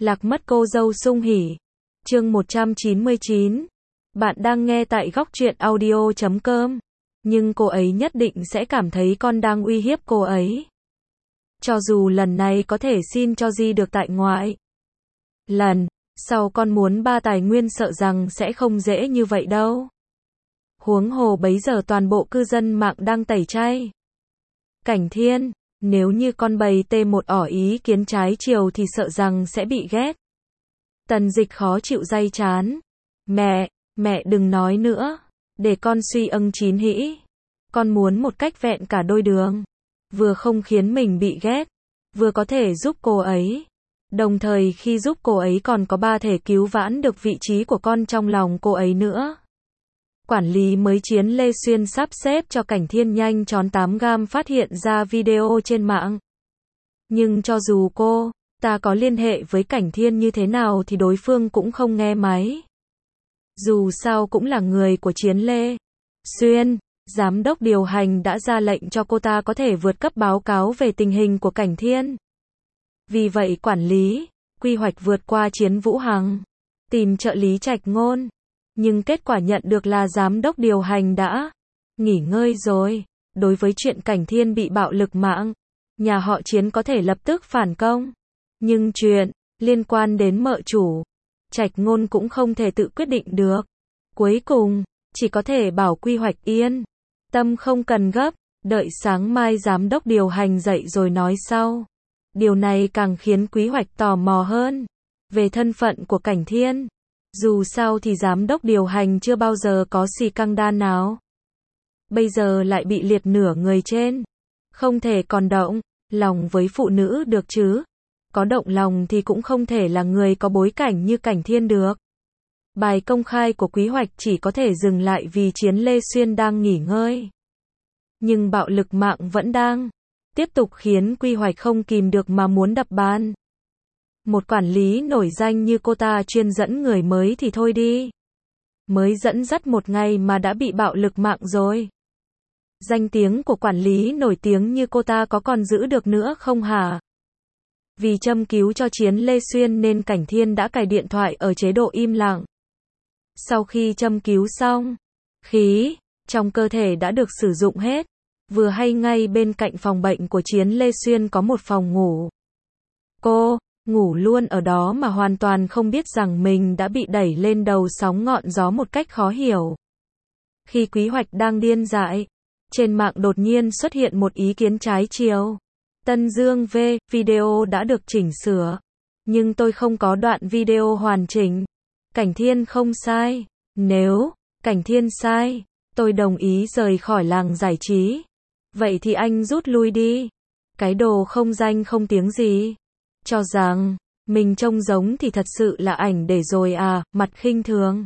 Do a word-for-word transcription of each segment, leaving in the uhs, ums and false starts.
Lạc mất cô dâu Sung Hỉ. Chương một trăm chín mươi chín. Bạn đang nghe tại góc truyện audio chấm com. Nhưng cô ấy nhất định sẽ cảm thấy con đang uy hiếp cô ấy. Cho dù lần này có thể xin cho Di được tại ngoại. Lần sau con muốn ba tài nguyên sợ rằng sẽ không dễ như vậy đâu. Huống hồ bấy giờ toàn bộ cư dân mạng đang tẩy chay. Cảnh Thiên, nếu như con bày tê một ỏ ý kiến trái chiều thì sợ rằng sẽ bị ghét. Tần Dịch khó chịu day chán. Mẹ, mẹ đừng nói nữa. Để con suy âng chín hĩ. Con muốn một cách vẹn cả đôi đường. Vừa không khiến mình bị ghét, vừa có thể giúp cô ấy. Đồng thời khi giúp cô ấy còn có ba thể cứu vãn được vị trí của con trong lòng cô ấy nữa. Quản lý mới Chiến Lê Xuyên sắp xếp cho Cảnh Thiên nhanh chóng tám gam phát hiện ra video trên mạng. Nhưng cho dù cô ta có liên hệ với Cảnh Thiên như thế nào thì đối phương cũng không nghe máy. Dù sao cũng là người của Chiến Lê Xuyên, giám đốc điều hành đã ra lệnh cho cô ta có thể vượt cấp báo cáo về tình hình của Cảnh Thiên. Vì vậy quản lý, quy hoạch vượt qua Chiến Vũ Hằng, tìm trợ lý Trạch Ngôn. Nhưng kết quả nhận được là giám đốc điều hành đã nghỉ ngơi rồi. Đối với chuyện Cảnh Thiên bị bạo lực mạng, nhà họ Chiến có thể lập tức phản công. Nhưng chuyện liên quan đến mợ chủ, Trạch Ngôn cũng không thể tự quyết định được. Cuối cùng, chỉ có thể bảo quy hoạch yên tâm không cần gấp, đợi sáng mai giám đốc điều hành dậy rồi nói sau. Điều này càng khiến quy hoạch tò mò hơn về thân phận của Cảnh Thiên. Dù sao thì giám đốc điều hành chưa bao giờ có xì căng đan nào. Bây giờ lại bị liệt nửa người trên. Không thể còn động lòng với phụ nữ được chứ. Có động lòng thì cũng không thể là người có bối cảnh như Cảnh Thiên được. Bài công khai của quy hoạch chỉ có thể dừng lại vì Chiến Lê Xuyên đang nghỉ ngơi. Nhưng bạo lực mạng vẫn đang tiếp tục khiến quy hoạch không kìm được mà muốn đập bàn. Một quản lý nổi danh như cô ta chuyên dẫn người mới thì thôi đi. Mới dẫn dắt một ngày mà đã bị bạo lực mạng rồi. Danh tiếng của quản lý nổi tiếng như cô ta có còn giữ được nữa không hả? Vì châm cứu cho Chiến Lê Xuyên nên Cảnh Thiên đã cài điện thoại ở chế độ im lặng. Sau khi châm cứu xong, khí trong cơ thể đã được sử dụng hết. Vừa hay ngay bên cạnh phòng bệnh của Chiến Lê Xuyên có một phòng ngủ. Cô ngủ luôn ở đó mà hoàn toàn không biết rằng mình đã bị đẩy lên đầu sóng ngọn gió một cách khó hiểu. Khi quy hoạch đang điên dại, trên mạng đột nhiên xuất hiện một ý kiến trái chiều. Tân Dương V, video đã được chỉnh sửa. Nhưng tôi không có đoạn video hoàn chỉnh. Cảnh Thiên không sai. Nếu Cảnh Thiên sai, tôi đồng ý rời khỏi làng giải trí. Vậy thì anh rút lui đi. Cái đồ không danh không tiếng gì. Cho rằng mình trông giống thì thật sự là ảnh để rồi à, mặt khinh thường.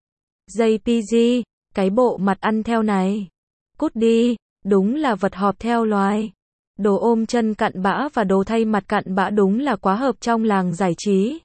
gi pê giê, cái bộ mặt ăn theo này. Cút đi, đúng là vật họp theo loài. Đồ ôm chân cặn bã và đồ thay mặt cặn bã đúng là quá hợp trong làng giải trí.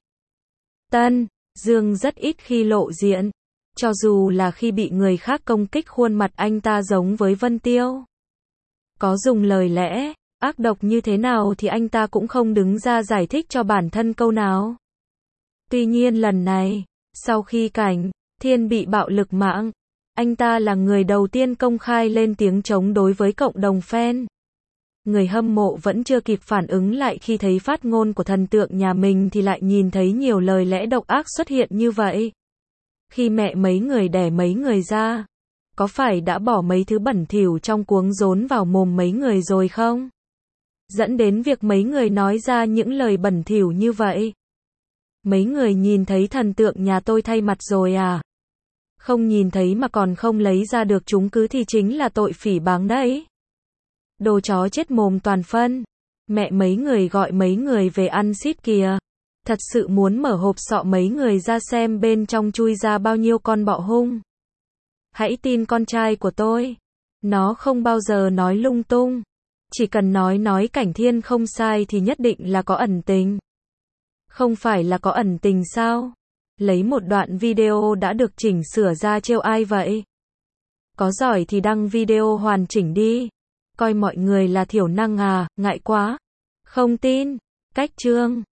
Tân Dương rất ít khi lộ diện. Cho dù là khi bị người khác công kích khuôn mặt anh ta giống với Vân Tiêu. Có dùng lời lẽ ác độc như thế nào thì anh ta cũng không đứng ra giải thích cho bản thân câu nào. Tuy nhiên lần này, sau khi Cảnh Thiên bị bạo lực mạng, anh ta là người đầu tiên công khai lên tiếng chống đối với cộng đồng fan. Người hâm mộ vẫn chưa kịp phản ứng lại khi thấy phát ngôn của thần tượng nhà mình thì lại nhìn thấy nhiều lời lẽ độc ác xuất hiện như vậy. Khi mẹ mấy người đẻ mấy người ra, có phải đã bỏ mấy thứ bẩn thỉu trong cuống rốn vào mồm mấy người rồi không? Dẫn đến việc mấy người nói ra những lời bẩn thỉu như vậy. Mấy người nhìn thấy thần tượng nhà tôi thay mặt rồi à? Không nhìn thấy mà còn không lấy ra được chứng cứ thì chính là tội phỉ báng đấy. Đồ chó chết mồm toàn phân. Mẹ mấy người gọi mấy người về ăn xít kìa. Thật sự muốn mở hộp sọ mấy người ra xem bên trong chui ra bao nhiêu con bọ hung. Hãy tin con trai của tôi. Nó không bao giờ nói lung tung. Chỉ cần nói nói Cảnh Thiên không sai thì nhất định là có ẩn tình. Không phải là có ẩn tình sao? Lấy một đoạn video đã được chỉnh sửa ra trêu ai vậy? Có giỏi thì đăng video hoàn chỉnh đi. Coi mọi người là thiểu năng à, ngại quá. Không tin. Cách chương.